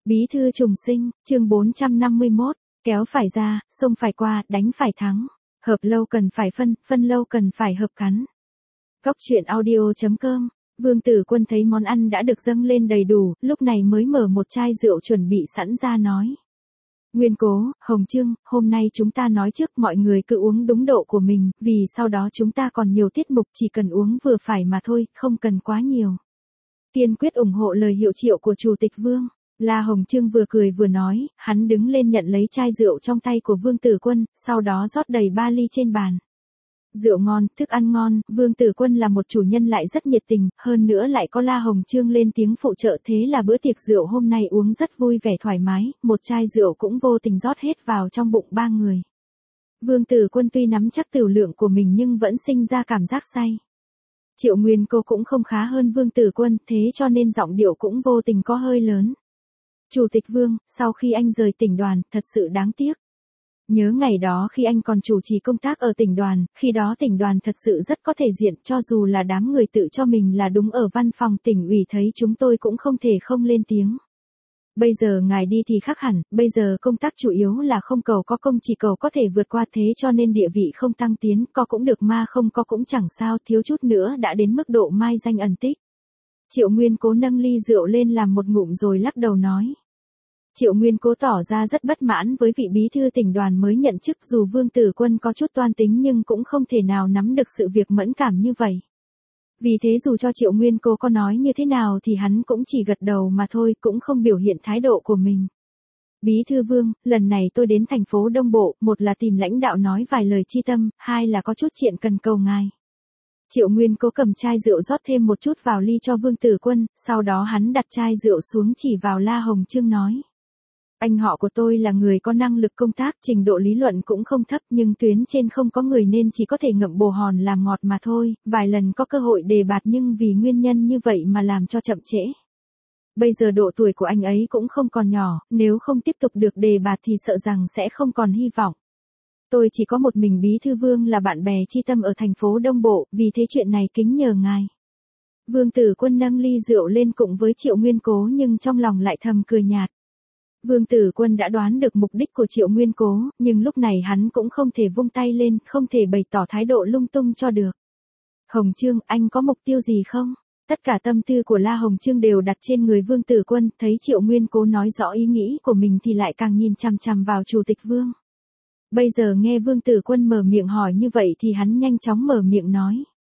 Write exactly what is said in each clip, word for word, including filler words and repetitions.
Bí thư trùng sinh, chương bốn trăm năm mươi mốt, kéo phải ra, xông phải qua, đánh phải thắng. Hợp lâu cần phải phân, phân lâu cần phải hợp cắn. Cóc truyện audio chấm com. Vương Tử Quân thấy món ăn đã được dâng lên đầy đủ, lúc này mới mở một chai rượu chuẩn bị sẵn ra nói. Nguyên Cố, Hồng Trương, hôm nay chúng ta nói trước mọi người cứ uống đúng độ của mình, vì sau đó chúng ta còn nhiều tiết mục chỉ cần uống vừa phải mà thôi, không cần quá nhiều. Kiên quyết ủng hộ lời hiệu triệu của Chủ tịch Vương. La Hồng Trương vừa cười vừa nói, hắn đứng lên nhận lấy chai rượu trong tay của Vương Tử Quân, sau đó rót đầy ba ly trên bàn. Rượu ngon, thức ăn ngon, Vương Tử Quân là một chủ nhân lại rất nhiệt tình, hơn nữa lại có La Hồng Trương lên tiếng phụ trợ, thế là bữa tiệc rượu hôm nay uống rất vui vẻ thoải mái, một chai rượu cũng vô tình rót hết vào trong bụng ba người. Vương Tử Quân tuy nắm chắc tửu lượng của mình nhưng vẫn sinh ra cảm giác say. Triệu Nguyên Cô cũng không khá hơn Vương Tử Quân, thế cho nên giọng điệu cũng vô tình có hơi lớn. Chủ tịch Vương, sau khi anh rời tỉnh đoàn, thật sự đáng tiếc. Nhớ ngày đó khi anh còn chủ trì công tác ở tỉnh đoàn, khi đó tỉnh đoàn thật sự rất có thể diện, cho dù là đám người tự cho mình là đúng ở văn phòng tỉnh ủy thấy chúng tôi cũng không thể không lên tiếng. Bây giờ ngài đi thì khác hẳn, bây giờ công tác chủ yếu là không cầu có công chỉ cầu có thể vượt qua, thế cho nên địa vị không tăng tiến, có cũng được mà không có cũng chẳng sao, thiếu chút nữa đã đến mức độ mai danh ẩn tích. Triệu Nguyên Cố nâng ly rượu lên làm một ngụm rồi lắc đầu nói. Triệu Nguyên Cố tỏ ra rất bất mãn với vị bí thư tỉnh đoàn mới nhận chức, dù Vương Tử Quân có chút toan tính nhưng cũng không thể nào nắm được sự việc mẫn cảm như vậy. Vì thế dù cho Triệu Nguyên Cố có nói như thế nào thì hắn cũng chỉ gật đầu mà thôi, cũng không biểu hiện thái độ của mình. Bí thư Vương, lần này tôi đến thành phố Đông Bộ, một là tìm lãnh đạo nói vài lời chi tâm, hai là có chút chuyện cần cầu ngài. Triệu Nguyên Cố cầm chai rượu rót thêm một chút vào ly cho Vương Tử Quân, sau đó hắn đặt chai rượu xuống chỉ vào La Hồng Trương nói. Anh họ của tôi là người có năng lực công tác, trình độ lý luận cũng không thấp nhưng tuyến trên không có người nên chỉ có thể ngậm bồ hòn làm ngọt mà thôi, vài lần có cơ hội đề bạt nhưng vì nguyên nhân như vậy mà làm cho chậm trễ. Bây giờ độ tuổi của anh ấy cũng không còn nhỏ, nếu không tiếp tục được đề bạt thì sợ rằng sẽ không còn hy vọng. Tôi chỉ có một mình Bí thư Vương là bạn bè chi tâm ở thành phố Đông Bộ, vì thế chuyện này kính nhờ ngài. Vương Tử Quân nâng ly rượu lên cùng với Triệu Nguyên Cố nhưng trong lòng lại thầm cười nhạt. Vương Tử Quân đã đoán được mục đích của Triệu Nguyên Cố, nhưng lúc này hắn cũng không thể vung tay lên, không thể bày tỏ thái độ lung tung cho được. Hồng Trương, anh có mục tiêu gì không? Tất cả tâm tư của La Hồng Trương đều đặt trên người Vương Tử Quân, thấy Triệu Nguyên Cố nói rõ ý nghĩ của mình thì lại càng nhìn chằm chằm vào Chủ tịch Vương. Bây giờ nghe Vương Tử Quân mở miệng hỏi như vậy thì hắn nhanh chóng mở miệng nói.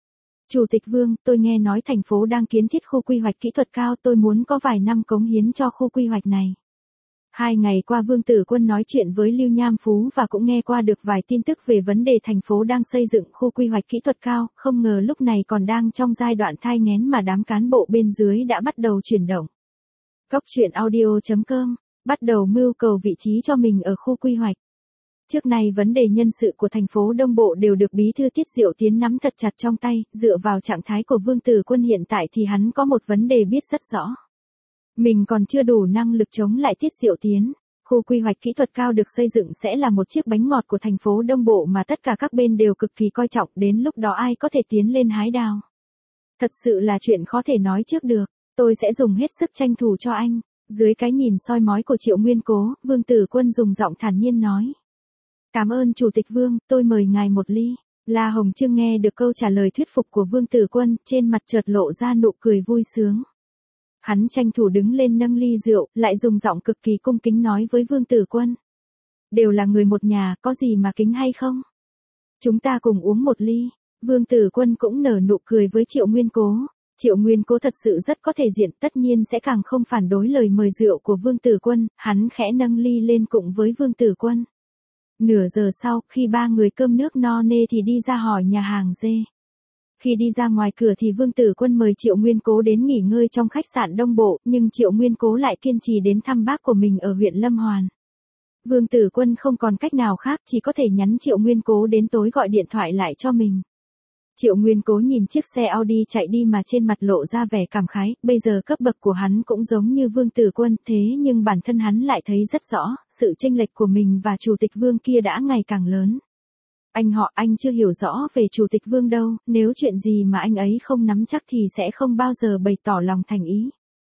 Chủ tịch Vương, tôi nghe nói thành phố đang kiến thiết khu quy hoạch kỹ thuật cao, tôi muốn có vài năm cống hiến cho khu quy hoạch này. Hai ngày qua Vương Tử Quân nói chuyện với Lưu Nham Phú và cũng nghe qua được vài tin tức về vấn đề thành phố đang xây dựng khu quy hoạch kỹ thuật cao, không ngờ lúc này còn đang trong giai đoạn thai nghén mà đám cán bộ bên dưới đã bắt đầu chuyển động. Cóc truyện audio chấm com, bắt đầu mưu cầu vị trí cho mình ở khu quy hoạch. Trước nay vấn đề nhân sự của thành phố Đông Bộ đều được Bí thư Tiết Diệu Tiến nắm thật chặt trong tay, dựa vào trạng thái của Vương Tử Quân hiện tại thì hắn có một vấn đề biết rất rõ. Mình còn chưa đủ năng lực chống lại Tiết Diệu Tiến. Khu quy hoạch kỹ thuật cao được xây dựng sẽ là một chiếc bánh ngọt của thành phố Đông Bộ mà tất cả các bên đều cực kỳ coi trọng, đến lúc đó ai có thể tiến lên hái đào. Thật sự là chuyện khó thể nói trước được, tôi sẽ dùng hết sức tranh thủ cho anh. Dưới cái nhìn soi mói của Triệu Nguyên Cố, Vương Tử Quân dùng giọng thản nhiên nói. Cảm ơn Chủ tịch Vương, tôi mời ngài một ly. La Hồng Trương nghe được câu trả lời thuyết phục của Vương Tử Quân, trên mặt chợt lộ ra nụ cười vui sướng. Hắn tranh thủ đứng lên nâng ly rượu, lại dùng giọng cực kỳ cung kính nói với Vương Tử Quân. Đều là người một nhà, có gì mà kính hay không? Chúng ta cùng uống một ly. Vương Tử Quân cũng nở nụ cười với Triệu Nguyên Cố. Triệu Nguyên Cố thật sự rất có thể diện, tất nhiên sẽ càng không phản đối lời mời rượu của Vương Tử Quân, hắn khẽ nâng ly lên cùng với Vương Tử Quân. Nửa giờ sau, khi ba người cơm nước no nê thì đi ra hỏi nhà hàng dê. Khi đi ra ngoài cửa thì Vương Tử Quân mời Triệu Nguyên Cố đến nghỉ ngơi trong khách sạn Đông Bộ, nhưng Triệu Nguyên Cố lại kiên trì đến thăm bác của mình ở huyện Lâm Hoàn. Vương Tử Quân không còn cách nào khác, chỉ có thể nhắn Triệu Nguyên Cố đến tối gọi điện thoại lại cho mình. Triệu Nguyên Cố nhìn chiếc xe Audi chạy đi mà trên mặt lộ ra vẻ cảm khái, bây giờ cấp bậc của hắn cũng giống như Vương Tử Quân, thế nhưng bản thân hắn lại thấy rất rõ, sự chênh lệch của mình và Chủ tịch Vương kia đã ngày càng lớn. Anh họ, anh chưa hiểu rõ về Chủ tịch Vương đâu, nếu chuyện gì mà anh ấy không nắm chắc thì sẽ không bao giờ bày tỏ lòng thành ý.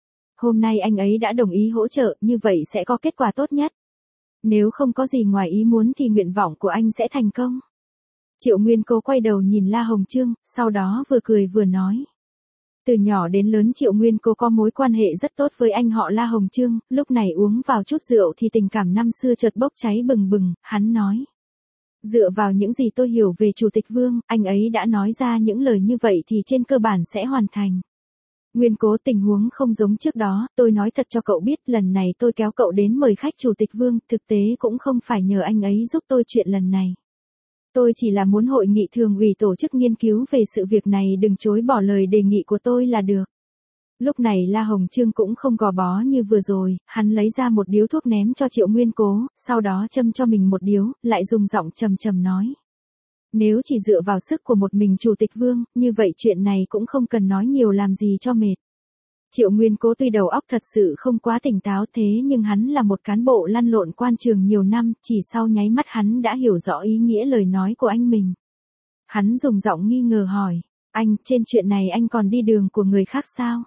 Hôm nay anh ấy đã đồng ý hỗ trợ, như vậy sẽ có kết quả tốt nhất. Nếu không có gì ngoài ý muốn thì nguyện vọng của anh sẽ thành công. Triệu Nguyên Cố quay đầu nhìn La Hồng Chương, sau đó vừa cười vừa nói. Từ nhỏ đến lớn Triệu Nguyên Cố có mối quan hệ rất tốt với anh họ La Hồng Chương, lúc này uống vào chút rượu thì tình cảm năm xưa chợt bốc cháy bừng bừng, hắn nói. Dựa vào những gì tôi hiểu về Chủ tịch Vương, anh ấy đã nói ra những lời như vậy thì trên cơ bản sẽ hoàn thành. Nguyên Cố, tình huống không giống trước đó, tôi nói thật cho cậu biết, lần này tôi kéo cậu đến mời khách Chủ tịch Vương, thực tế cũng không phải nhờ anh ấy giúp tôi chuyện lần này. Tôi chỉ là muốn hội nghị thường ủy tổ chức nghiên cứu về sự việc này, đừng chối bỏ lời đề nghị của tôi là được. Lúc này La Hồng Chương cũng không gò bó như vừa rồi, hắn lấy ra một điếu thuốc ném cho Triệu Nguyên Cố, sau đó châm cho mình một điếu, lại dùng giọng trầm trầm nói. Nếu chỉ dựa vào sức của một mình Chủ tịch Vương, như vậy chuyện này cũng không cần nói nhiều làm gì cho mệt. Triệu Nguyên Cố tuy đầu óc thật sự không quá tỉnh táo thế nhưng hắn là một cán bộ lăn lộn quan trường nhiều năm, chỉ sau nháy mắt hắn đã hiểu rõ ý nghĩa lời nói của anh mình. Hắn dùng giọng nghi ngờ hỏi, anh, trên chuyện này anh còn đi đường của người khác sao?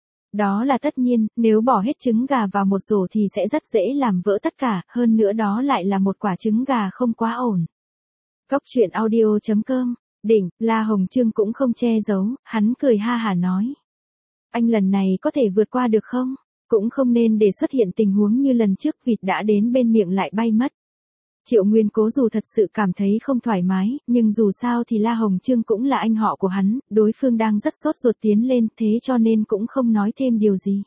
Đó là tất nhiên, nếu bỏ hết trứng gà vào một rổ thì sẽ rất dễ làm vỡ tất cả, hơn nữa đó lại là một quả trứng gà không quá ổn. Cốc truyện audio chấm com, đỉnh, La Hồng Chương cũng không che giấu, hắn cười ha hả nói. Anh lần này có thể vượt qua được không? Cũng không nên để xuất hiện tình huống như lần trước, vịt đã đến bên miệng lại bay mất. Triệu Nguyên Cố dù thật sự cảm thấy không thoải mái, nhưng dù sao thì La Hồng Chương cũng là anh họ của hắn, đối phương đang rất sốt ruột tiến lên, thế cho nên cũng không nói thêm điều gì.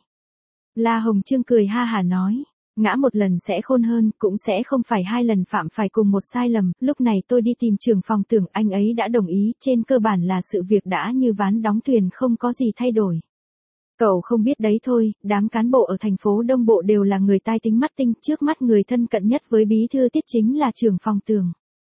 La Hồng Chương cười ha hả nói, ngã một lần sẽ khôn hơn, cũng sẽ không phải hai lần phạm phải cùng một sai lầm, lúc này tôi đi tìm trưởng phòng Tưởng, anh ấy đã đồng ý, trên cơ bản là sự việc đã như ván đóng thuyền, không có gì thay đổi. Cậu không biết đấy thôi, đám cán bộ ở thành phố Đông Bộ đều là người tai tính mắt tinh, trước mắt người thân cận nhất với bí thư Tiết chính là trưởng phòng Tưởng.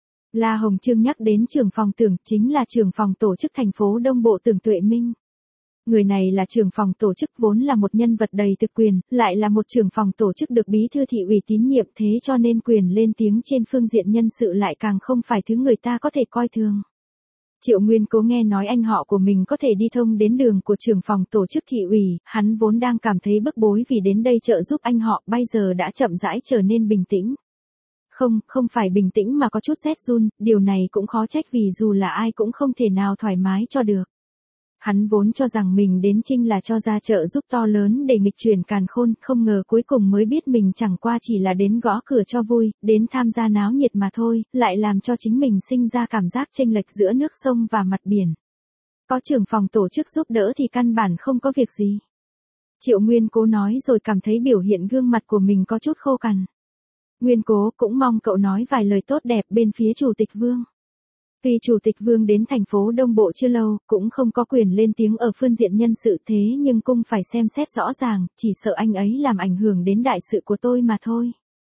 La Hồng Chương nhắc đến trưởng phòng Tưởng, chính là trưởng phòng tổ chức thành phố Đông Bộ Tưởng Tuệ Minh. Người này là trưởng phòng tổ chức, vốn là một nhân vật đầy thực quyền, lại là một trưởng phòng tổ chức được bí thư thị ủy tín nhiệm, thế cho nên quyền lên tiếng trên phương diện nhân sự lại càng không phải thứ người ta có thể coi thường. Triệu Nguyên Cố nghe nói anh họ của mình có thể đi thông đến đường của trưởng phòng tổ chức thị ủy, hắn vốn đang cảm thấy bức bối vì đến đây trợ giúp anh họ, bây giờ đã chậm rãi trở nên bình tĩnh. Không, không phải bình tĩnh mà có chút rét run, điều này cũng khó trách vì dù là ai cũng không thể nào thoải mái cho được. Hắn vốn cho rằng mình đến Trinh là cho ra trợ giúp to lớn để nghịch chuyển càn khôn, không ngờ cuối cùng mới biết mình chẳng qua chỉ là đến gõ cửa cho vui, đến tham gia náo nhiệt mà thôi, lại làm cho chính mình sinh ra cảm giác chênh lệch giữa nước sông và mặt biển. Có trưởng phòng tổ chức giúp đỡ thì căn bản không có việc gì. Triệu Nguyên Cố nói rồi cảm thấy biểu hiện gương mặt của mình có chút khô cằn. Nguyên Cố, cũng mong cậu nói vài lời tốt đẹp bên phía Chủ tịch Vương. Vì Chủ tịch Vương đến thành phố Đông Bộ chưa lâu, cũng không có quyền lên tiếng ở phương diện nhân sự, thế nhưng cung phải xem xét rõ ràng, chỉ sợ anh ấy làm ảnh hưởng đến đại sự của tôi mà thôi.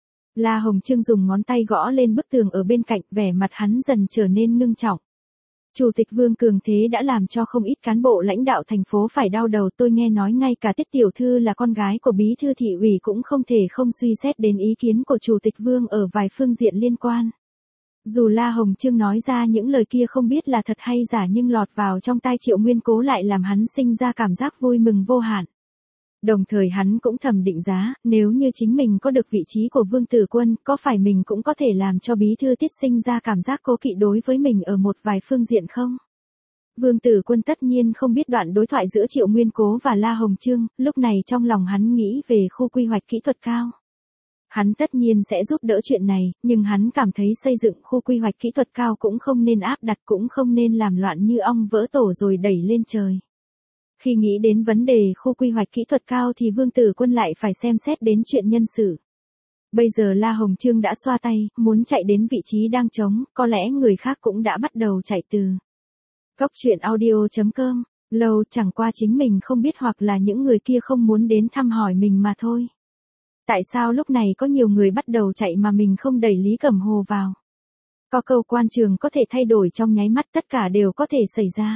La Hồng Chương dùng ngón tay gõ lên bức tường ở bên cạnh, vẻ mặt hắn dần trở nên ngưng trọng. Chủ tịch Vương cường thế đã làm cho không ít cán bộ lãnh đạo thành phố phải đau đầu, tôi nghe nói ngay cả Tiết tiểu thư là con gái của bí thư thị ủy cũng không thể không suy xét đến ý kiến của Chủ tịch Vương ở vài phương diện liên quan. Dù La Hồng Chương nói ra những lời kia không biết là thật hay giả nhưng lọt vào trong tai Triệu Nguyên Cố lại làm hắn sinh ra cảm giác vui mừng vô hạn. Đồng thời hắn cũng thầm định giá, nếu như chính mình có được vị trí của Vương Tử Quân, có phải mình cũng có thể làm cho bí thư Tiết sinh ra cảm giác cố kỵ đối với mình ở một vài phương diện không? Vương Tử Quân tất nhiên không biết đoạn đối thoại giữa Triệu Nguyên Cố và La Hồng Chương, lúc này trong lòng hắn nghĩ về khu quy hoạch kỹ thuật cao. Hắn tất nhiên sẽ giúp đỡ chuyện này, nhưng hắn cảm thấy xây dựng khu quy hoạch kỹ thuật cao cũng không nên áp đặt, cũng không nên làm loạn như ong vỡ tổ rồi đẩy lên trời. Khi nghĩ đến vấn đề khu quy hoạch kỹ thuật cao thì Vương Tử Quân lại phải xem xét đến chuyện nhân sự. Bây giờ La Hồng Chương đã xoa tay, muốn chạy đến vị trí đang trống, có lẽ người khác cũng đã bắt đầu chạy từ. Cốc truyện audio chấm com, lâu chẳng qua chính mình không biết hoặc là những người kia không muốn đến thăm hỏi mình mà thôi. Tại sao lúc này có nhiều người bắt đầu chạy mà mình không đẩy Lý Cẩm Hồ vào? Có câu quan trường có thể thay đổi trong nháy mắt, tất cả đều có thể xảy ra.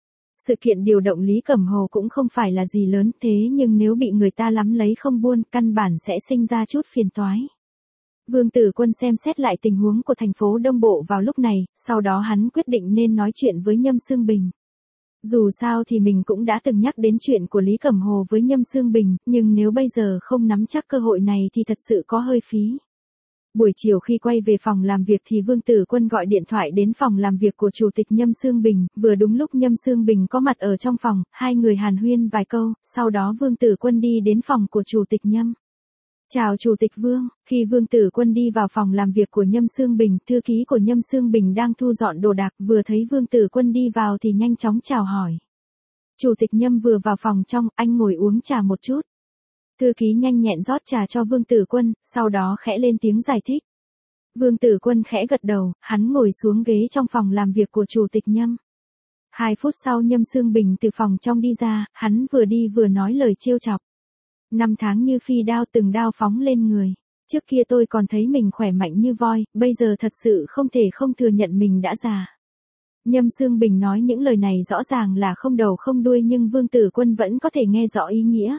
Sự kiện điều động Lý Cẩm Hồ cũng không phải là gì lớn, thế nhưng nếu bị người ta lắm lấy không buông, căn bản sẽ sinh ra chút phiền toái. Vương Tử Quân xem xét lại tình huống của thành phố Đông Bộ vào lúc này, sau đó hắn quyết định nên nói chuyện với Nhâm Xương Bình. Dù sao thì mình cũng đã từng nhắc đến chuyện của Lý Cẩm Hồ với Nhâm Xương Bình, nhưng nếu bây giờ không nắm chắc cơ hội này thì thật sự có hơi phí. Buổi chiều khi quay về phòng làm việc thì Vương Tử Quân gọi điện thoại đến phòng làm việc của Chủ tịch Nhâm Xương Bình, vừa đúng lúc Nhâm Xương Bình có mặt ở trong phòng, hai người hàn huyên vài câu, sau đó Vương Tử Quân đi đến phòng của Chủ tịch Nhâm. Chào Chủ tịch Vương, khi Vương Tử Quân đi vào phòng làm việc của Nhâm Xương Bình, thư ký của Nhâm Xương Bình đang thu dọn đồ đạc, vừa thấy Vương Tử Quân đi vào thì nhanh chóng chào hỏi. Chủ tịch Nhâm vừa vào phòng trong, anh ngồi uống trà một chút. Thư ký nhanh nhẹn rót trà cho Vương Tử Quân, sau đó khẽ lên tiếng giải thích. Vương Tử Quân khẽ gật đầu, hắn ngồi xuống ghế trong phòng làm việc của Chủ tịch Nhâm. Hai phút sau Nhâm Xương Bình từ phòng trong đi ra, hắn vừa đi vừa nói lời trêu chọc. Năm tháng như phi đao từng đao phóng lên người. Trước kia tôi còn thấy mình khỏe mạnh như voi, bây giờ thật sự không thể không thừa nhận mình đã già. Nhâm Xương Bình nói những lời này rõ ràng là không đầu không đuôi nhưng Vương Tử Quân vẫn có thể nghe rõ ý nghĩa.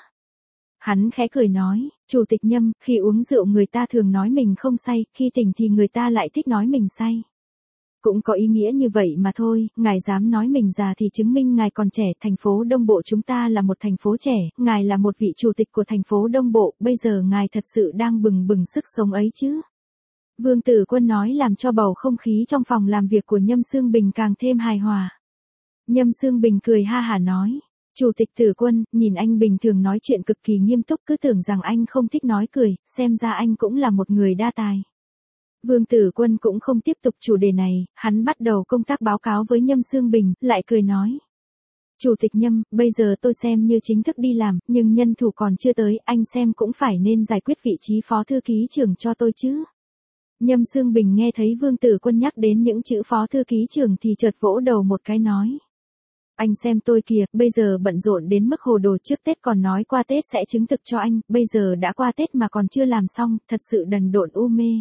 Hắn khẽ cười nói, Chủ tịch Nhâm, khi uống rượu người ta thường nói mình không say, khi tỉnh thì người ta lại thích nói mình say. Cũng có ý nghĩa như vậy mà thôi, ngài dám nói mình già thì chứng minh ngài còn trẻ, thành phố Đông Bộ chúng ta là một thành phố trẻ, ngài là một vị chủ tịch của thành phố Đông Bộ, bây giờ ngài thật sự đang bừng bừng sức sống ấy chứ. Vương Tử Quân nói làm cho bầu không khí trong phòng làm việc của Nhâm Xương Bình càng thêm hài hòa. Nhâm Xương Bình cười ha hả nói, Chủ tịch Tử Quân, nhìn anh bình thường nói chuyện cực kỳ nghiêm túc cứ tưởng rằng anh không thích nói cười, xem ra anh cũng là một người đa tài. Vương Tử Quân cũng không tiếp tục chủ đề này, hắn bắt đầu công tác báo cáo với Nhâm Xương Bình, lại cười nói. Chủ tịch Nhâm, bây giờ tôi xem như chính thức đi làm, nhưng nhân thủ còn chưa tới, anh xem cũng phải nên giải quyết vị trí phó thư ký trưởng cho tôi chứ. Nhâm Xương Bình nghe thấy Vương Tử Quân nhắc đến những chữ phó thư ký trưởng thì chợt vỗ đầu một cái nói. Anh xem tôi kìa, bây giờ bận rộn đến mức hồ đồ, trước Tết còn nói qua Tết sẽ chứng thực cho anh, bây giờ đã qua Tết mà còn chưa làm xong, thật sự đần độn u mê.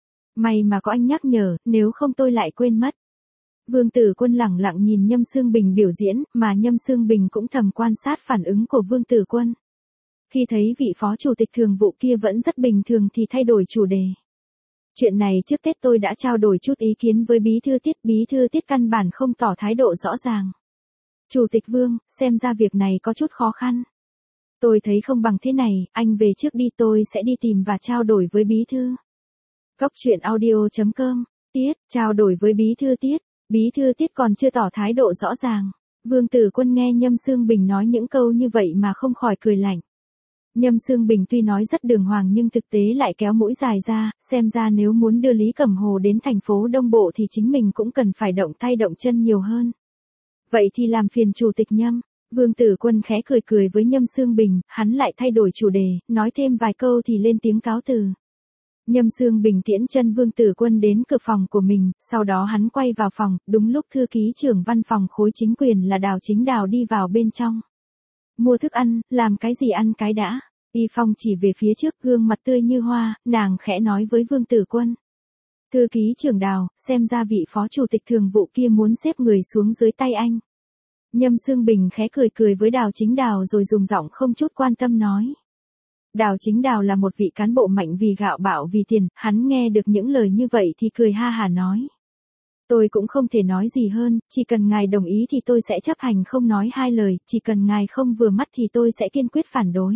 May mà có anh nhắc nhở, nếu không tôi lại quên mất. Vương Tử Quân lẳng lặng nhìn Nhâm Xương Bình biểu diễn, mà Nhâm Xương Bình cũng thầm quan sát phản ứng của Vương Tử Quân. Khi thấy vị phó chủ tịch thường vụ kia vẫn rất bình thường thì thay đổi chủ đề. Chuyện này trước Tết tôi đã trao đổi chút ý kiến với Bí thư Tiết, Bí thư Tiết căn bản không tỏ thái độ rõ ràng. Chủ tịch Vương, xem ra việc này có chút khó khăn. Tôi thấy không bằng thế này, anh về trước đi, tôi sẽ đi tìm và trao đổi với Bí thư. Góc truyện audio chấm com, Tiết, trao đổi với Bí thư Tiết, Bí thư Tiết còn chưa tỏ thái độ rõ ràng. Vương Tử Quân nghe Nhâm Xương Bình nói những câu như vậy mà không khỏi cười lạnh. Nhâm Xương Bình tuy nói rất đường hoàng nhưng thực tế lại kéo mũi dài ra, xem ra nếu muốn đưa Lý Cẩm Hồ đến thành phố Đông Bộ thì chính mình cũng cần phải động tay động chân nhiều hơn. Vậy thì làm phiền Chủ tịch Nhâm. Vương Tử Quân khẽ cười cười với Nhâm Xương Bình, hắn lại thay đổi chủ đề, nói thêm vài câu thì lên tiếng cáo từ. Nhâm Xương Bình tiễn chân Vương Tử Quân đến cửa phòng của mình, sau đó hắn quay vào phòng, đúng lúc thư ký trưởng văn phòng khối chính quyền là Đào Chính Đào đi vào bên trong. Mua thức ăn, làm cái gì ăn cái đã. Y Phong chỉ về phía trước, gương mặt tươi như hoa, nàng khẽ nói với Vương Tử Quân. Thư ký trưởng Đào, xem ra vị phó chủ tịch thường vụ kia muốn xếp người xuống dưới tay anh. Nhâm Xương Bình khẽ cười cười với Đào Chính Đào rồi dùng giọng không chút quan tâm nói. Đào Chính Đào là một vị cán bộ mạnh vì gạo bạo vì tiền, hắn nghe được những lời như vậy thì cười ha hả nói. Tôi cũng không thể nói gì hơn, chỉ cần ngài đồng ý thì tôi sẽ chấp hành không nói hai lời, chỉ cần ngài không vừa mắt thì tôi sẽ kiên quyết phản đối.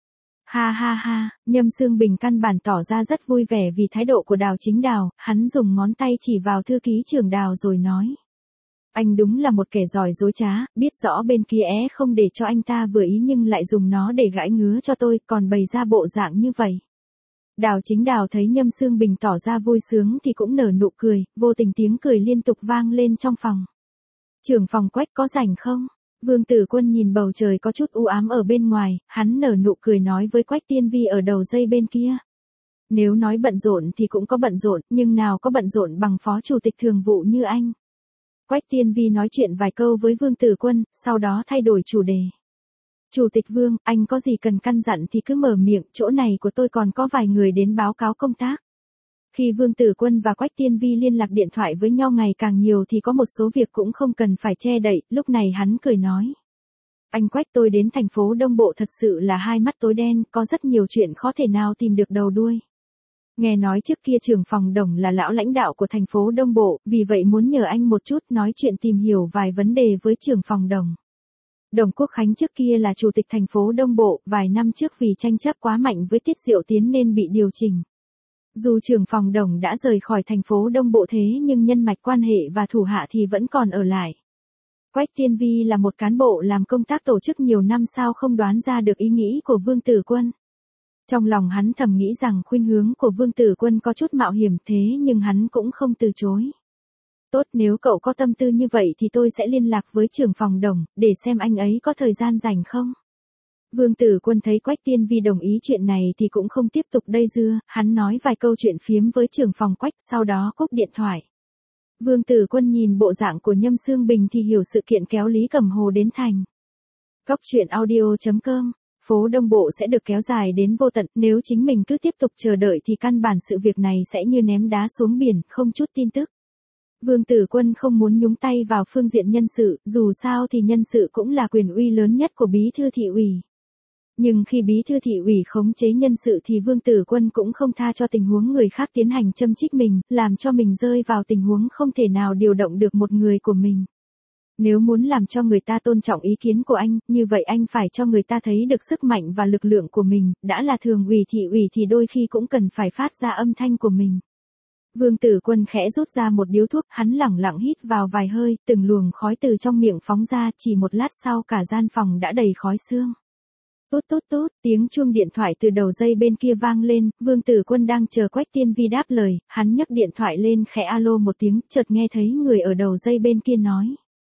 Ha ha ha, Nhâm Xương Bình căn bản tỏ ra rất vui vẻ vì thái độ của Đào Chính Đào, hắn dùng ngón tay chỉ vào thư ký trưởng Đào rồi nói. Anh đúng là một kẻ giỏi dối trá, biết rõ bên kia é không để cho anh ta vừa ý nhưng lại dùng nó để gãi ngứa cho tôi, còn bày ra bộ dạng như vậy. Đào Chính Đào thấy Nhâm Xương Bình tỏ ra vui sướng thì cũng nở nụ cười, vô tình tiếng cười liên tục vang lên trong phòng. Trưởng phòng Quách có rảnh không? Vương Tử Quân nhìn bầu trời có chút u ám ở bên ngoài, hắn nở nụ cười nói với Quách Tiên Vi ở đầu dây bên kia. Nếu nói bận rộn thì cũng có bận rộn, nhưng nào có bận rộn bằng phó chủ tịch thường vụ như anh. Quách Tiên Vi nói chuyện vài câu với Vương Tử Quân, sau đó thay đổi chủ đề. Chủ tịch Vương, anh có gì cần căn dặn thì cứ mở miệng, chỗ này của tôi còn có vài người đến báo cáo công tác. Khi Vương Tử Quân và Quách Tiên Vi liên lạc điện thoại với nhau ngày càng nhiều thì có một số việc cũng không cần phải che đậy, lúc này hắn cười nói. Anh Quách, tôi đến thành phố Đông Bộ thật sự là hai mắt tối đen, có rất nhiều chuyện khó thể nào tìm được đầu đuôi. Nghe nói trước kia trưởng phòng Đồng là lão lãnh đạo của thành phố Đông Bộ, vì vậy muốn nhờ anh một chút nói chuyện tìm hiểu vài vấn đề với trưởng phòng Đồng. Đồng Quốc Khánh trước kia là chủ tịch thành phố Đông Bộ, vài năm trước vì tranh chấp quá mạnh với Tiết Diệu Tiến nên bị điều chỉnh. Dù trưởng phòng Đồng đã rời khỏi thành phố Đông Bộ thế nhưng nhân mạch quan hệ và thủ hạ thì vẫn còn ở lại. Quách Tiên Vi là một cán bộ làm công tác tổ chức nhiều năm, sao không đoán ra được ý nghĩ của Vương Tử Quân. Trong lòng hắn thầm nghĩ rằng khuynh hướng của Vương Tử Quân có chút mạo hiểm thế nhưng hắn cũng không từ chối. Tốt, nếu cậu có tâm tư như vậy thì tôi sẽ liên lạc với trưởng phòng Đồng, để xem anh ấy có thời gian rảnh không. Vương Tử Quân thấy Quách Tiên Vi đồng ý chuyện này thì cũng không tiếp tục dây dưa, hắn nói vài câu chuyện phiếm với trưởng phòng Quách, sau đó cúp điện thoại. Vương Tử Quân nhìn bộ dạng của Nhâm Xương Bình thì hiểu sự kiện kéo Lý Cẩm Hồ đến thành. Cóc truyện audio chấm com. Phố Đông Bộ sẽ được kéo dài đến vô tận, nếu chính mình cứ tiếp tục chờ đợi thì căn bản sự việc này sẽ như ném đá xuống biển, không chút tin tức. Vương Tử Quân không muốn nhúng tay vào phương diện nhân sự, dù sao thì nhân sự cũng là quyền uy lớn nhất của bí thư thị ủy. Nhưng khi bí thư thị ủy khống chế nhân sự thì Vương Tử Quân cũng không tha cho tình huống người khác tiến hành châm chích mình, làm cho mình rơi vào tình huống không thể nào điều động được một người của mình. Nếu muốn làm cho người ta tôn trọng ý kiến của anh, như vậy anh phải cho người ta thấy được sức mạnh và lực lượng của mình, đã là thường ủy thị ủy thì đôi khi cũng cần phải phát ra âm thanh của mình. Vương Tử Quân khẽ rút ra một điếu thuốc, hắn lẳng lặng hít vào vài hơi, từng luồng khói từ trong miệng phóng ra, chỉ một lát sau cả gian phòng đã đầy khói sương. Tốt tốt tốt, tiếng chuông điện thoại từ đầu dây bên kia vang lên, Vương Tử Quân đang chờ Quách Tiên Vi đáp lời, hắn nhấc điện thoại lên khẽ alo một tiếng, chợt nghe thấy người ở đầu dây bên kia nói.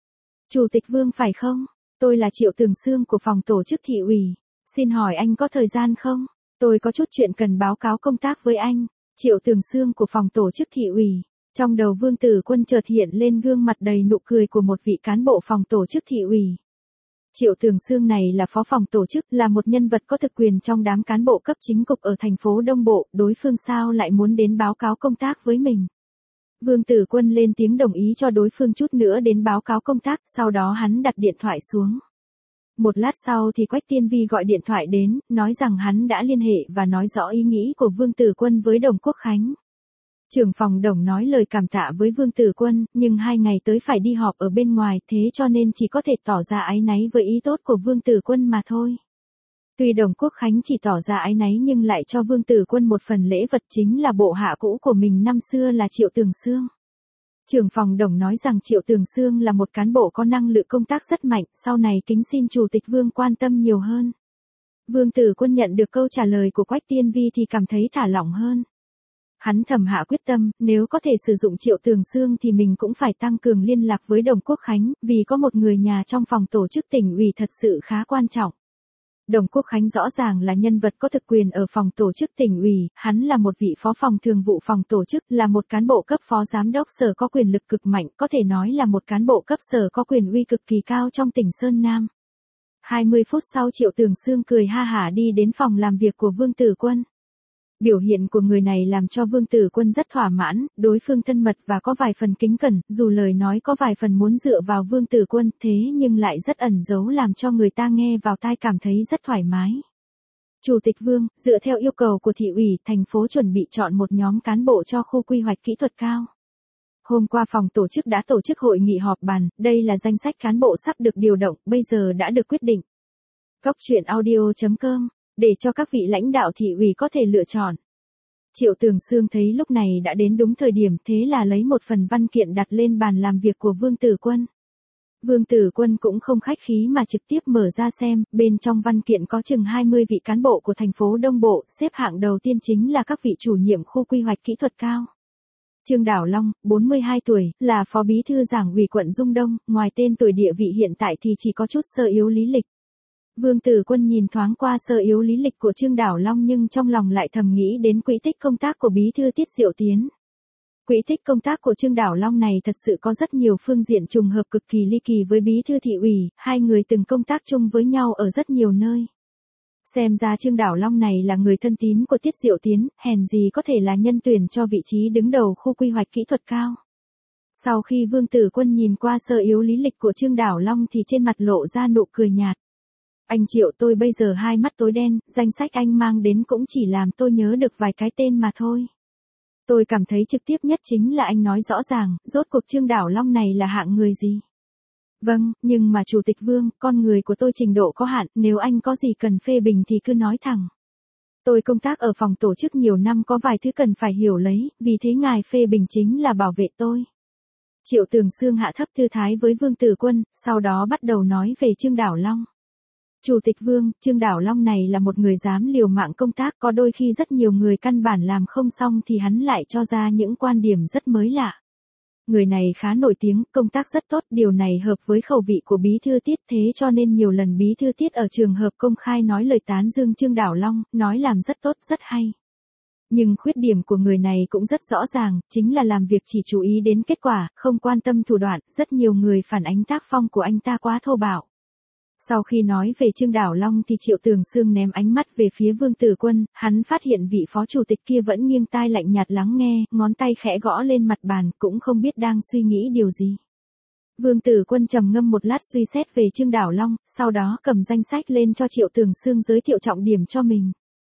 Chủ tịch Vương phải không? Tôi là Triệu Tường Sương của phòng tổ chức thị ủy. Xin hỏi anh có thời gian không? Tôi có chút chuyện cần báo cáo công tác với anh. Triệu Tường Sương của phòng tổ chức thị ủy. Trong đầu Vương Tử Quân chợt hiện lên gương mặt đầy nụ cười của một vị cán bộ phòng tổ chức thị ủy. Triệu Tường Sương này là phó phòng tổ chức, là một nhân vật có thực quyền trong đám cán bộ cấp chính cục ở thành phố Đông Bộ, đối phương sao lại muốn đến báo cáo công tác với mình. Vương Tử Quân lên tiếng đồng ý cho đối phương chút nữa đến báo cáo công tác, sau đó hắn đặt điện thoại xuống. Một lát sau thì Quách Tiên Vi gọi điện thoại đến, nói rằng hắn đã liên hệ và nói rõ ý nghĩ của Vương Tử Quân với Đồng Quốc Khánh. Trưởng phòng Đồng nói lời cảm tạ với Vương Tử Quân, nhưng hai ngày tới phải đi họp ở bên ngoài, thế cho nên chỉ có thể tỏ ra áy náy với ý tốt của Vương Tử Quân mà thôi. Tuy Đồng Quốc Khánh chỉ tỏ ra áy náy nhưng lại cho Vương Tử Quân một phần lễ vật, chính là bộ hạ cũ của mình năm xưa là Triệu Tường Sương. Trưởng phòng Đồng nói rằng Triệu Tường Sương là một cán bộ có năng lực công tác rất mạnh, sau này kính xin Chủ tịch Vương quan tâm nhiều hơn. Vương Tử Quân nhận được câu trả lời của Quách Tiên Vi thì cảm thấy thả lỏng hơn. Hắn thầm hạ quyết tâm, nếu có thể sử dụng Triệu Tường Sương thì mình cũng phải tăng cường liên lạc với Đồng Quốc Khánh, vì có một người nhà trong phòng tổ chức tỉnh ủy thật sự khá quan trọng. Đồng Quốc Khánh rõ ràng là nhân vật có thực quyền ở phòng tổ chức tỉnh ủy, hắn là một vị phó phòng thường vụ phòng tổ chức, là một cán bộ cấp phó giám đốc sở có quyền lực cực mạnh, có thể nói là một cán bộ cấp sở có quyền uy cực kỳ cao trong tỉnh Sơn Nam. hai mươi phút sau Triệu Tường Sương cười ha hả đi đến phòng làm việc của Vương Tử Quân. Biểu hiện của người này làm cho Vương Tử Quân rất thỏa mãn, đối phương thân mật và có vài phần kính cẩn, dù lời nói có vài phần muốn dựa vào Vương Tử Quân, thế nhưng lại rất ẩn giấu làm cho người ta nghe vào tai cảm thấy rất thoải mái. Chủ tịch Vương, dựa theo yêu cầu của thị ủy, thành phố chuẩn bị chọn một nhóm cán bộ cho khu quy hoạch kỹ thuật cao. Hôm qua phòng tổ chức đã tổ chức hội nghị họp bàn, đây là danh sách cán bộ sắp được điều động, bây giờ đã được quyết định. Cóc truyện audio chấm com, để cho các vị lãnh đạo thị ủy có thể lựa chọn. Triệu Tường Sương thấy lúc này đã đến đúng thời điểm, thế là lấy một phần văn kiện đặt lên bàn làm việc của Vương Tử Quân. Vương Tử Quân cũng không khách khí mà trực tiếp mở ra xem, bên trong văn kiện có chừng hai mươi vị cán bộ của thành phố Đông Bộ, xếp hạng đầu tiên chính là các vị chủ nhiệm khu quy hoạch kỹ thuật cao. Trương Đảo Long, bốn mươi hai tuổi, là phó bí thư Giảng ủy quận Dung Đông, ngoài tên tuổi địa vị hiện tại thì chỉ có chút sơ yếu lý lịch. Vương Tử Quân nhìn thoáng qua sơ yếu lý lịch của Trương Đảo Long nhưng trong lòng lại thầm nghĩ đến quỹ tích công tác của bí thư Tiết Diệu Tiến. Quỹ tích công tác của Trương Đảo Long này thật sự có rất nhiều phương diện trùng hợp cực kỳ ly kỳ với bí thư thị ủy, hai người từng công tác chung với nhau ở rất nhiều nơi. Xem ra Trương Đảo Long này là người thân tín của Tiết Diệu Tiến, hèn gì có thể là nhân tuyển cho vị trí đứng đầu khu quy hoạch kỹ thuật cao. Sau khi Vương Tử Quân nhìn qua sơ yếu lý lịch của Trương Đảo Long thì trên mặt lộ ra nụ cười nhạt. Anh Triệu, tôi bây giờ hai mắt tối đen, danh sách anh mang đến cũng chỉ làm tôi nhớ được vài cái tên mà thôi. Tôi cảm thấy trực tiếp nhất chính là anh nói rõ ràng, rốt cuộc Trương Đảo Long này là hạng người gì. Vâng, nhưng mà Chủ tịch Vương, con người của tôi trình độ có hạn, nếu anh có gì cần phê bình thì cứ nói thẳng. Tôi công tác ở phòng tổ chức nhiều năm có vài thứ cần phải hiểu lấy, vì thế ngài phê bình chính là bảo vệ tôi. Triệu Tường Sương hạ thấp tư thái với Vương Tử Quân, sau đó bắt đầu nói về Trương Đảo Long. Chủ tịch Vương, Trương Đảo Long này là một người dám liều mạng công tác, có đôi khi rất nhiều người căn bản làm không xong thì hắn lại cho ra những quan điểm rất mới lạ. Người này khá nổi tiếng, công tác rất tốt, điều này hợp với khẩu vị của Bí Thư Tiết, thế cho nên nhiều lần Bí Thư Tiết ở trường hợp công khai nói lời tán dương Trương Đảo Long, nói làm rất tốt, rất hay. Nhưng khuyết điểm của người này cũng rất rõ ràng, chính là làm việc chỉ chú ý đến kết quả, không quan tâm thủ đoạn, rất nhiều người phản ánh tác phong của anh ta quá thô bạo. Sau khi nói về Trương Đảo Long thì Triệu Tường Sương ném ánh mắt về phía Vương Tử Quân, hắn phát hiện vị phó chủ tịch kia vẫn nghiêng tai lạnh nhạt lắng nghe, ngón tay khẽ gõ lên mặt bàn, cũng không biết đang suy nghĩ điều gì. Vương Tử Quân trầm ngâm một lát suy xét về Trương Đảo Long, sau đó cầm danh sách lên cho Triệu Tường Sương giới thiệu trọng điểm cho mình.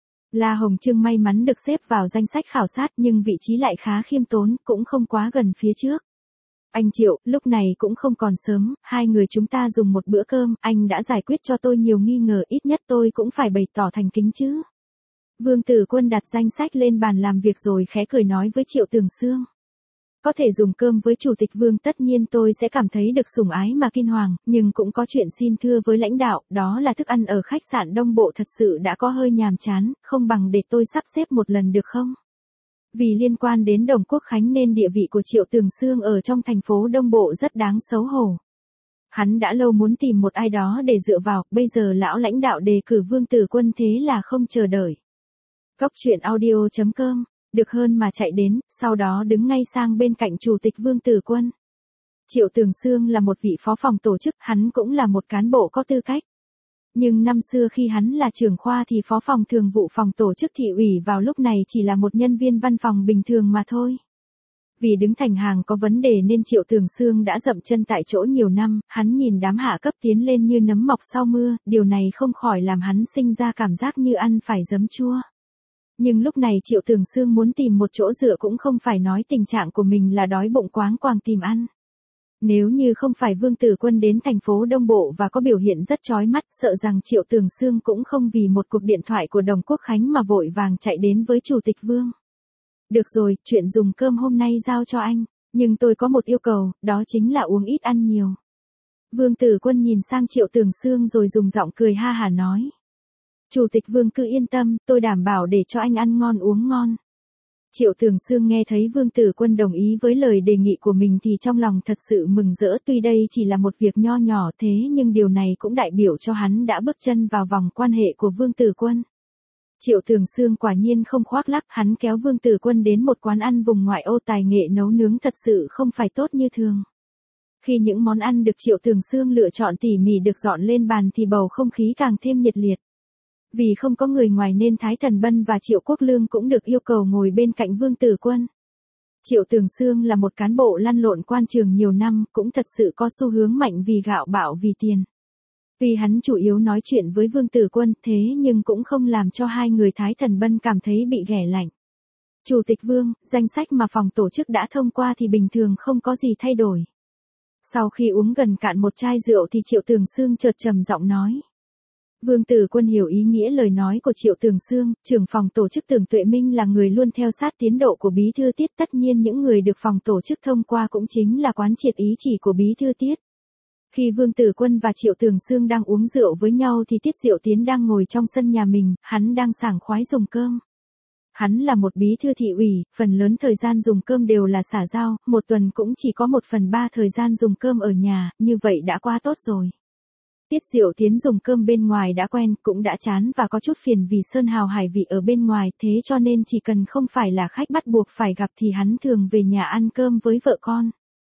La Hồng Trương may mắn được xếp vào danh sách khảo sát nhưng vị trí lại khá khiêm tốn, cũng không quá gần phía trước. Anh Triệu, lúc này cũng không còn sớm, hai người chúng ta dùng một bữa cơm, anh đã giải quyết cho tôi nhiều nghi ngờ, ít nhất tôi cũng phải bày tỏ thành kính chứ. Vương Tử Quân đặt danh sách lên bàn làm việc rồi khẽ cười nói với Triệu Tường Sương. Có thể dùng cơm với Chủ tịch Vương tất nhiên tôi sẽ cảm thấy được sủng ái mà kinh hoàng, nhưng cũng có chuyện xin thưa với lãnh đạo, đó là thức ăn ở khách sạn Đông Bộ thật sự đã có hơi nhàm chán, không bằng để tôi sắp xếp một lần được không? Vì liên quan đến Đồng Quốc Khánh nên địa vị của Triệu Tường Sương ở trong thành phố Đông Bộ rất đáng xấu hổ. Hắn đã lâu muốn tìm một ai đó để dựa vào, bây giờ lão lãnh đạo đề cử Vương Tử Quân thế là không chờ đợi. Cóc truyện audio chấm com, được hơn mà chạy đến, sau đó đứng ngay sang bên cạnh Chủ tịch Vương Tử Quân. Triệu Tường Sương là một vị phó phòng tổ chức, hắn cũng là một cán bộ có tư cách. Nhưng năm xưa khi hắn là trưởng khoa thì phó phòng thường vụ phòng tổ chức thị ủy vào lúc này chỉ là một nhân viên văn phòng bình thường mà thôi. Vì đứng thành hàng có vấn đề nên Triệu Tường Sương đã dậm chân tại chỗ nhiều năm, hắn nhìn đám hạ cấp tiến lên như nấm mọc sau mưa, điều này không khỏi làm hắn sinh ra cảm giác như ăn phải giấm chua. Nhưng lúc này Triệu Tường Sương muốn tìm một chỗ dựa cũng không phải nói tình trạng của mình là đói bụng quáng quàng tìm ăn. Nếu như không phải Vương Tử Quân đến thành phố Đông Bộ và có biểu hiện rất chói mắt, sợ rằng Triệu Tường Sương cũng không vì một cuộc điện thoại của Đồng Quốc Khánh mà vội vàng chạy đến với Chủ tịch Vương. Được rồi, chuyện dùng cơm hôm nay giao cho anh, nhưng tôi có một yêu cầu, đó chính là uống ít ăn nhiều. Vương Tử Quân nhìn sang Triệu Tường Sương rồi dùng giọng cười ha hả nói. Chủ tịch Vương cứ yên tâm, tôi đảm bảo để cho anh ăn ngon uống ngon. Triệu Tường Sương nghe thấy Vương Tử Quân đồng ý với lời đề nghị của mình thì trong lòng thật sự mừng rỡ, tuy đây chỉ là một việc nho nhỏ thế nhưng điều này cũng đại biểu cho hắn đã bước chân vào vòng quan hệ của Vương Tử Quân. Triệu Tường Sương quả nhiên không khoác lác, hắn kéo Vương Tử Quân đến một quán ăn vùng ngoại ô, tài nghệ nấu nướng thật sự không phải tốt như thường. Khi những món ăn được Triệu Tường Sương lựa chọn tỉ mỉ được dọn lên bàn thì bầu không khí càng thêm nhiệt liệt. Vì không có người ngoài nên Thái Thần Bân và Triệu Quốc Lương cũng được yêu cầu ngồi bên cạnh Vương Tử Quân. Triệu Tường Sương là một cán bộ lăn lộn quan trường nhiều năm, cũng thật sự có xu hướng mạnh vì gạo bạo vì tiền. Tuy hắn chủ yếu nói chuyện với Vương Tử Quân thế nhưng cũng không làm cho hai người Thái Thần Bân cảm thấy bị ghẻ lạnh. Chủ tịch Vương, danh sách mà phòng tổ chức đã thông qua thì bình thường không có gì thay đổi. Sau khi uống gần cạn một chai rượu thì Triệu Tường Sương chợt trầm giọng nói. Vương Tử Quân hiểu ý nghĩa lời nói của Triệu Tường Sương, trưởng phòng tổ chức Tưởng Tuệ Minh là người luôn theo sát tiến độ của Bí Thư Tiết, tất nhiên những người được phòng tổ chức thông qua cũng chính là quán triệt ý chỉ của Bí Thư Tiết. Khi Vương Tử Quân và Triệu Tường Sương đang uống rượu với nhau thì Tiết Diệu Tiến đang ngồi trong sân nhà mình, hắn đang sảng khoái dùng cơm. Hắn là một bí thư thị ủy, phần lớn thời gian dùng cơm đều là xả rau, một tuần cũng chỉ có một phần ba thời gian dùng cơm ở nhà, như vậy đã quá tốt rồi. Tiết Diệu Tiến dùng cơm bên ngoài đã quen, cũng đã chán và có chút phiền vì sơn hào hải vị ở bên ngoài, thế cho nên chỉ cần không phải là khách bắt buộc phải gặp thì hắn thường về nhà ăn cơm với vợ con.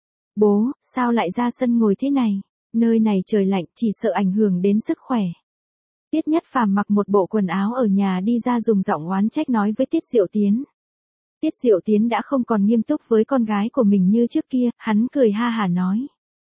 Bố, sao lại ra sân ngồi thế này? Nơi này trời lạnh, chỉ sợ ảnh hưởng đến sức khỏe. Tiết Nhất Phàm mặc một bộ quần áo ở nhà đi ra dùng giọng oán trách nói với Tiết Diệu Tiến. Tiết Diệu Tiến đã không còn nghiêm túc với con gái của mình như trước kia, hắn cười ha hả nói.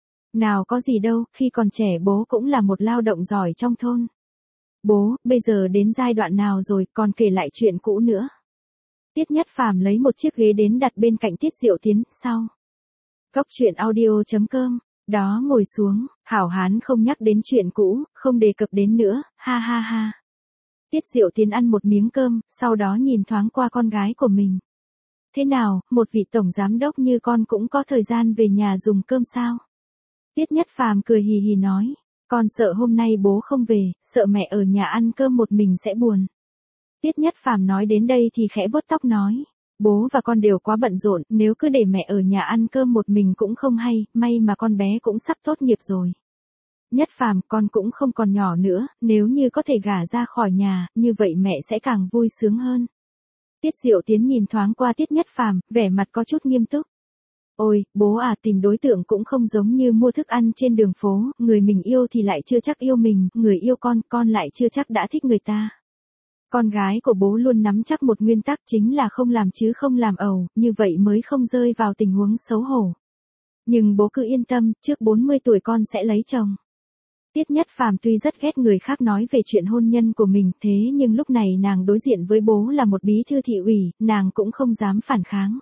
Nào có gì đâu, khi còn trẻ bố cũng là một lao động giỏi trong thôn. Bố, bây giờ đến giai đoạn nào rồi, còn kể lại chuyện cũ nữa. Tiết Nhất Phàm lấy một chiếc ghế đến đặt bên cạnh Tiết Diệu Tiến, sau. Góc truyện audio chấm com, đó ngồi xuống, hảo hán không nhắc đến chuyện cũ, không đề cập đến nữa, ha ha ha. Tiết Diệu Tiến ăn một miếng cơm, sau đó nhìn thoáng qua con gái của mình. Thế nào, một vị tổng giám đốc như con cũng có thời gian về nhà dùng cơm sao? Tiết Nhất Phàm cười hì hì nói, con sợ hôm nay bố không về, sợ mẹ ở nhà ăn cơm một mình sẽ buồn. Tiết Nhất Phàm nói đến đây thì khẽ vuốt tóc nói, bố và con đều quá bận rộn, nếu cứ để mẹ ở nhà ăn cơm một mình cũng không hay, may mà con bé cũng sắp tốt nghiệp rồi. Nhất Phàm, con cũng không còn nhỏ nữa, nếu như có thể gả ra khỏi nhà, như vậy mẹ sẽ càng vui sướng hơn. Tiết Diệu Tiến nhìn thoáng qua Tiết Nhất Phàm, vẻ mặt có chút nghiêm túc. Ôi, bố à, tìm đối tượng cũng không giống như mua thức ăn trên đường phố, người mình yêu thì lại chưa chắc yêu mình, người yêu con, con lại chưa chắc đã thích người ta. Con gái của bố luôn nắm chắc một nguyên tắc chính là không làm chứ không làm ẩu, như vậy mới không rơi vào tình huống xấu hổ. Nhưng bố cứ yên tâm, trước bốn mươi tuổi con sẽ lấy chồng. Tiết Nhất Phàm tuy rất ghét người khác nói về chuyện hôn nhân của mình, thế nhưng lúc này nàng đối diện với bố là một bí thư thị ủy, nàng cũng không dám phản kháng.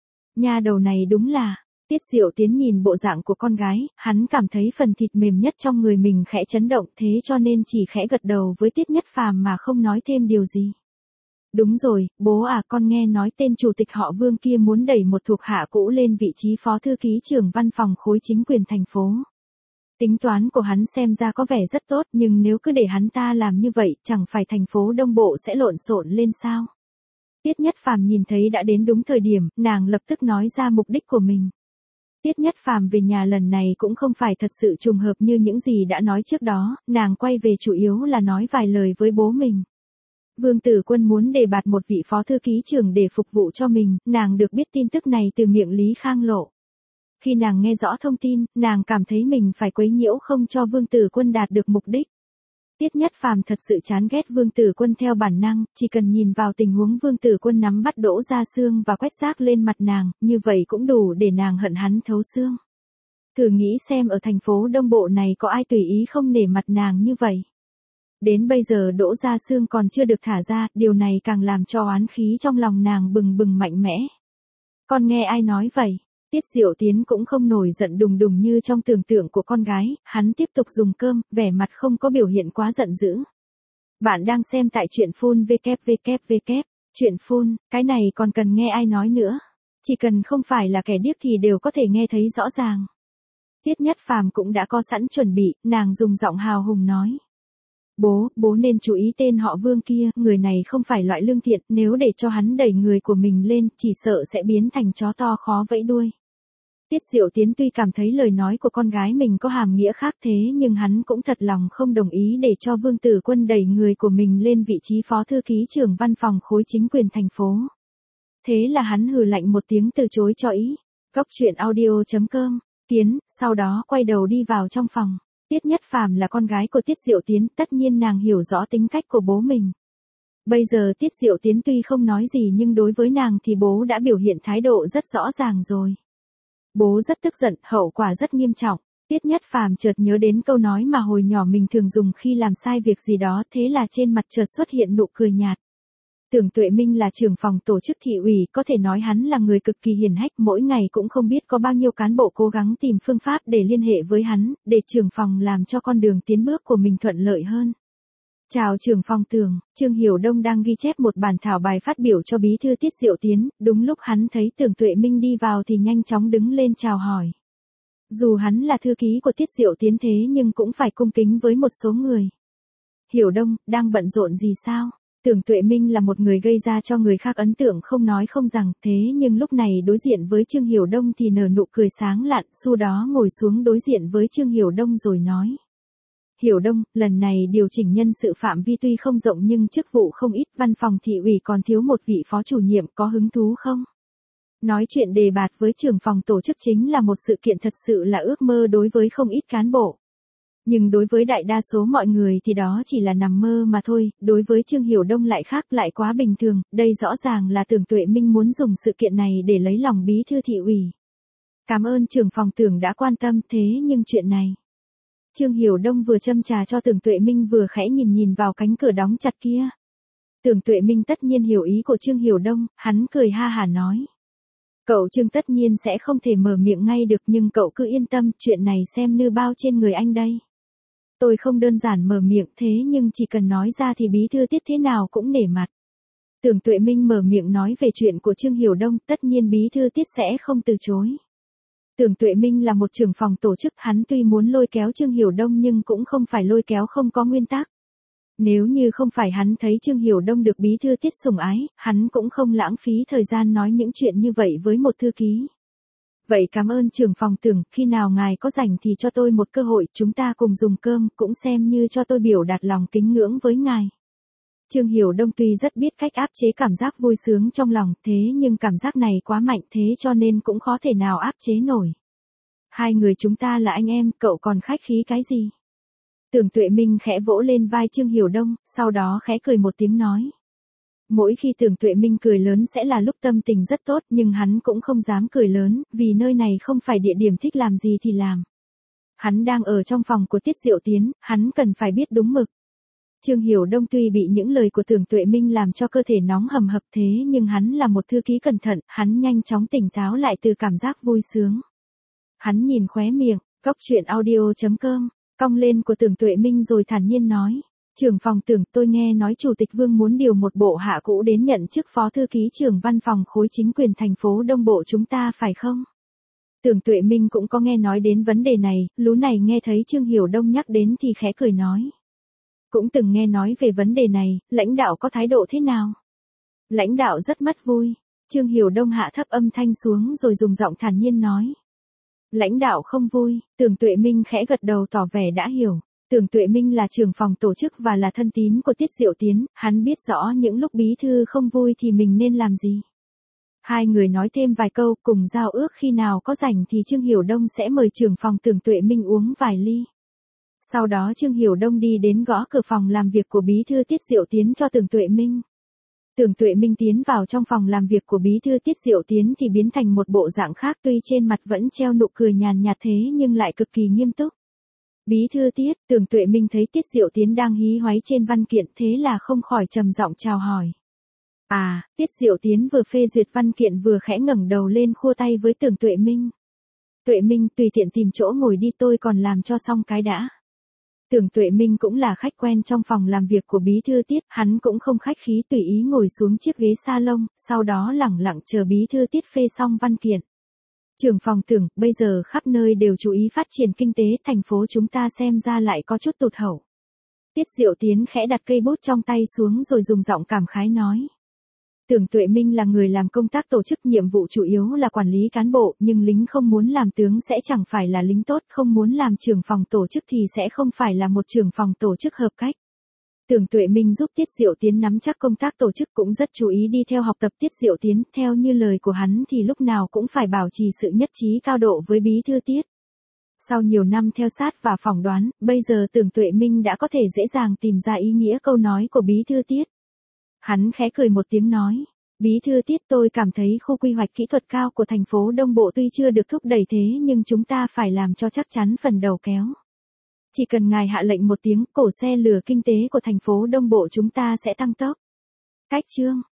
Nha đầu này đúng là, Tiết Diệu Tiến nhìn bộ dạng của con gái, hắn cảm thấy phần thịt mềm nhất trong người mình khẽ chấn động, thế cho nên chỉ khẽ gật đầu với Tiết Nhất Phàm mà không nói thêm điều gì. Đúng rồi, bố à, con nghe nói tên chủ tịch họ Vương kia muốn đẩy một thuộc hạ cũ lên vị trí phó thư ký trưởng văn phòng khối chính quyền thành phố. Tính toán của hắn xem ra có vẻ rất tốt, nhưng nếu cứ để hắn ta làm như vậy, chẳng phải thành phố Đông Bộ sẽ lộn xộn lên sao? Tiết Nhất Phàm nhìn thấy đã đến đúng thời điểm, nàng lập tức nói ra mục đích của mình. Tiết Nhất Phàm về nhà lần này cũng không phải thật sự trùng hợp như những gì đã nói trước đó, nàng quay về chủ yếu là nói vài lời với bố mình. Vương Tử Quân muốn đề bạt một vị phó thư ký trưởng để phục vụ cho mình, nàng được biết tin tức này từ miệng Lý Khang Lộ. Khi nàng nghe rõ thông tin, nàng cảm thấy mình phải quấy nhiễu không cho Vương Tử Quân đạt được mục đích. Tiết Nhất Phàm thật sự chán ghét Vương Tử Quân theo bản năng, chỉ cần nhìn vào tình huống Vương Tử Quân nắm bắt Đỗ Gia Sương và quét rác lên mặt nàng, như vậy cũng đủ để nàng hận hắn thấu xương. Thử nghĩ xem ở thành phố Đông Bộ này có ai tùy ý không nể mặt nàng như vậy. Đến bây giờ Đỗ Gia Sương còn chưa được thả ra, điều này càng làm cho oán khí trong lòng nàng bừng bừng mạnh mẽ. Con nghe ai nói vậy? Tiết Diệu Tiến cũng không nổi giận đùng đùng như trong tưởng tượng của con gái, hắn tiếp tục dùng cơm, vẻ mặt không có biểu hiện quá giận dữ. Bạn đang xem tại truyện phun vê kép vê kép vê kép, truyện phun, cái này còn cần nghe ai nói nữa. Chỉ cần không phải là kẻ điếc thì đều có thể nghe thấy rõ ràng. Tiết Nhất Phàm cũng đã có sẵn chuẩn bị, nàng dùng giọng hào hùng nói. Bố, bố nên chú ý tên họ Vương kia, người này không phải loại lương thiện, nếu để cho hắn đẩy người của mình lên, chỉ sợ sẽ biến thành chó to khó vẫy đuôi. Tiết Diệu Tiến tuy cảm thấy lời nói của con gái mình có hàm nghĩa khác thế nhưng hắn cũng thật lòng không đồng ý để cho Vương Tử Quân đẩy người của mình lên vị trí phó thư ký trưởng văn phòng khối chính quyền thành phố. Thế là hắn hừ lạnh một tiếng từ chối cho ý. Góc truyện audio chấm com, Tiến, sau đó quay đầu đi vào trong phòng. Tiết Nhất Phàm là con gái của Tiết Diệu Tiến, tất nhiên nàng hiểu rõ tính cách của bố mình. Bây giờ Tiết Diệu Tiến tuy không nói gì nhưng đối với nàng thì bố đã biểu hiện thái độ rất rõ ràng rồi. Bố rất tức giận, hậu quả rất nghiêm trọng. Tiết Nhất Phàm chợt nhớ đến câu nói mà hồi nhỏ mình thường dùng khi làm sai việc gì đó, thế là trên mặt chợt xuất hiện nụ cười nhạt. Tưởng Tuệ Minh là trưởng phòng tổ chức thị ủy, có thể nói hắn là người cực kỳ hiền hách, mỗi ngày cũng không biết có bao nhiêu cán bộ cố gắng tìm phương pháp để liên hệ với hắn, để trưởng phòng làm cho con đường tiến bước của mình thuận lợi hơn. Chào trưởng phòng Tưởng, Trương Hiểu Đông đang ghi chép một bản thảo bài phát biểu cho bí thư Tiết Diệu Tiến, đúng lúc hắn thấy Tưởng Tuệ Minh đi vào thì nhanh chóng đứng lên chào hỏi. Dù hắn là thư ký của Tiết Diệu Tiến thế nhưng cũng phải cung kính với một số người. Hiểu Đông, đang bận rộn gì sao? Tưởng Tuệ Minh là một người gây ra cho người khác ấn tượng không nói không rằng, thế nhưng lúc này đối diện với Trương Hiểu Đông thì nở nụ cười sáng lạn, sau đó ngồi xuống đối diện với Trương Hiểu Đông rồi nói. Hiểu Đông, lần này điều chỉnh nhân sự phạm vi tuy không rộng nhưng chức vụ không ít, văn phòng thị ủy còn thiếu một vị phó chủ nhiệm, có hứng thú không? Nói chuyện đề bạt với trưởng phòng tổ chức chính là một sự kiện thật sự là ước mơ đối với không ít cán bộ. Nhưng đối với đại đa số mọi người thì đó chỉ là nằm mơ mà thôi, đối với Trương Hiểu Đông lại khác, lại quá bình thường, đây rõ ràng là Tưởng Tuệ Minh muốn dùng sự kiện này để lấy lòng bí thư thị ủy. Cảm ơn trưởng phòng Tưởng đã quan tâm, thế nhưng chuyện này. Trương Hiểu Đông vừa châm trà cho Tưởng Tuệ Minh vừa khẽ nhìn nhìn vào cánh cửa đóng chặt kia. Tưởng Tuệ Minh tất nhiên hiểu ý của Trương Hiểu Đông, hắn cười ha hả nói. Cậu Trương tất nhiên sẽ không thể mở miệng ngay được nhưng cậu cứ yên tâm, chuyện này xem như bao trên người anh đây. Tôi không đơn giản mở miệng thế nhưng chỉ cần nói ra thì bí thư Tiết thế nào cũng nể mặt. Tưởng Tuệ Minh mở miệng nói về chuyện của Trương Hiểu Đông, tất nhiên bí thư Tiết sẽ không từ chối. Tưởng Tuệ Minh là một trưởng phòng tổ chức, hắn tuy muốn lôi kéo Trương Hiểu Đông nhưng cũng không phải lôi kéo không có nguyên tắc. Nếu như không phải hắn thấy Trương Hiểu Đông được bí thư Tiết sủng ái, hắn cũng không lãng phí thời gian nói những chuyện như vậy với một thư ký. Vậy cảm ơn trưởng phòng Tưởng, khi nào ngài có rảnh thì cho tôi một cơ hội, chúng ta cùng dùng cơm, cũng xem như cho tôi biểu đạt lòng kính ngưỡng với ngài. Trương Hiểu Đông tuy rất biết cách áp chế cảm giác vui sướng trong lòng, thế nhưng cảm giác này quá mạnh thế cho nên cũng khó thể nào áp chế nổi. Hai người chúng ta là anh em, cậu còn khách khí cái gì? Tưởng Tuệ Minh khẽ vỗ lên vai Trương Hiểu Đông, sau đó khẽ cười một tiếng nói. Mỗi khi Tưởng Tuệ Minh cười lớn sẽ là lúc tâm tình rất tốt nhưng hắn cũng không dám cười lớn, vì nơi này không phải địa điểm thích làm gì thì làm. Hắn đang ở trong phòng của Tiết Diệu Tiến, hắn cần phải biết đúng mực. Trương Hiểu Đông tuy bị những lời của Tưởng Tuệ Minh làm cho cơ thể nóng hầm hập thế nhưng hắn là một thư ký cẩn thận, hắn nhanh chóng tỉnh táo lại từ cảm giác vui sướng. Hắn nhìn khóe miệng, cóc truyện audio chấm com, cong lên của Tưởng Tuệ Minh rồi thản nhiên nói. Trưởng phòng Tưởng, tôi nghe nói Chủ tịch Vương muốn điều một bộ hạ cũ đến nhận chức phó thư ký trưởng văn phòng khối chính quyền thành phố Đông Bộ chúng ta phải không? Tưởng Tuệ Minh cũng có nghe nói đến vấn đề này, lú này nghe thấy Trương Hiểu Đông nhắc đến thì khẽ cười nói. Cũng từng nghe nói về vấn đề này, lãnh đạo có thái độ thế nào? Lãnh đạo rất mất vui. Trương Hiểu Đông hạ thấp âm thanh xuống rồi dùng giọng thản nhiên nói. Lãnh đạo không vui, Tưởng Tuệ Minh khẽ gật đầu tỏ vẻ đã hiểu. Tưởng Tuệ Minh là trưởng phòng tổ chức và là thân tín của Tiết Diệu Tiến, hắn biết rõ những lúc bí thư không vui thì mình nên làm gì. Hai người nói thêm vài câu cùng giao ước khi nào có rảnh thì Trương Hiểu Đông sẽ mời trưởng phòng Tưởng Tuệ Minh uống vài ly. Sau đó Trương Hiểu Đông đi đến gõ cửa phòng làm việc của bí thư Tiết Diệu Tiến cho Tưởng Tuệ Minh. Tưởng Tuệ Minh tiến vào trong phòng làm việc của bí thư Tiết Diệu Tiến thì biến thành một bộ dạng khác, tuy trên mặt vẫn treo nụ cười nhàn nhạt thế nhưng lại cực kỳ nghiêm túc. Bí thư Tiết, Tưởng Tuệ Minh thấy Tiết Diệu Tiến đang hí hoáy trên văn kiện thế là không khỏi trầm giọng chào hỏi. À, Tiết Diệu Tiến vừa phê duyệt văn kiện vừa khẽ ngẩng đầu lên khua tay với Tưởng Tuệ Minh. Tuệ Minh tùy tiện tìm chỗ ngồi đi, tôi còn làm cho xong cái đã. Tưởng Tuệ Minh cũng là khách quen trong phòng làm việc của bí thư Tiết, hắn cũng không khách khí tùy ý ngồi xuống chiếc ghế salon, sau đó lẳng lặng chờ bí thư Tiết phê xong văn kiện. Trưởng phòng Tưởng, bây giờ khắp nơi đều chú ý phát triển kinh tế, thành phố chúng ta xem ra lại có chút tụt hậu. Tiết Diệu Tiến khẽ đặt cây bút trong tay xuống rồi dùng giọng cảm khái nói. Tưởng Tuệ Minh là người làm công tác tổ chức, nhiệm vụ chủ yếu là quản lý cán bộ, nhưng lính không muốn làm tướng sẽ chẳng phải là lính tốt, không muốn làm trưởng phòng tổ chức thì sẽ không phải là một trưởng phòng tổ chức hợp cách. Tưởng Tuệ Minh giúp Tiết Diệu Tiến nắm chắc công tác tổ chức, cũng rất chú ý đi theo học tập Tiết Diệu Tiến, theo như lời của hắn thì lúc nào cũng phải bảo trì sự nhất trí cao độ với bí thư Tiết. Sau nhiều năm theo sát và phỏng đoán, bây giờ Tưởng Tuệ Minh đã có thể dễ dàng tìm ra ý nghĩa câu nói của bí thư Tiết. Hắn khẽ cười một tiếng nói, bí thư Tiết, tôi cảm thấy khu quy hoạch kỹ thuật cao của thành phố Đông Bộ tuy chưa được thúc đẩy thế nhưng chúng ta phải làm cho chắc chắn phần đầu kéo. Chỉ cần ngài hạ lệnh một tiếng, cổ xe lửa kinh tế của thành phố Đông Bộ chúng ta sẽ tăng tốc. Cách chương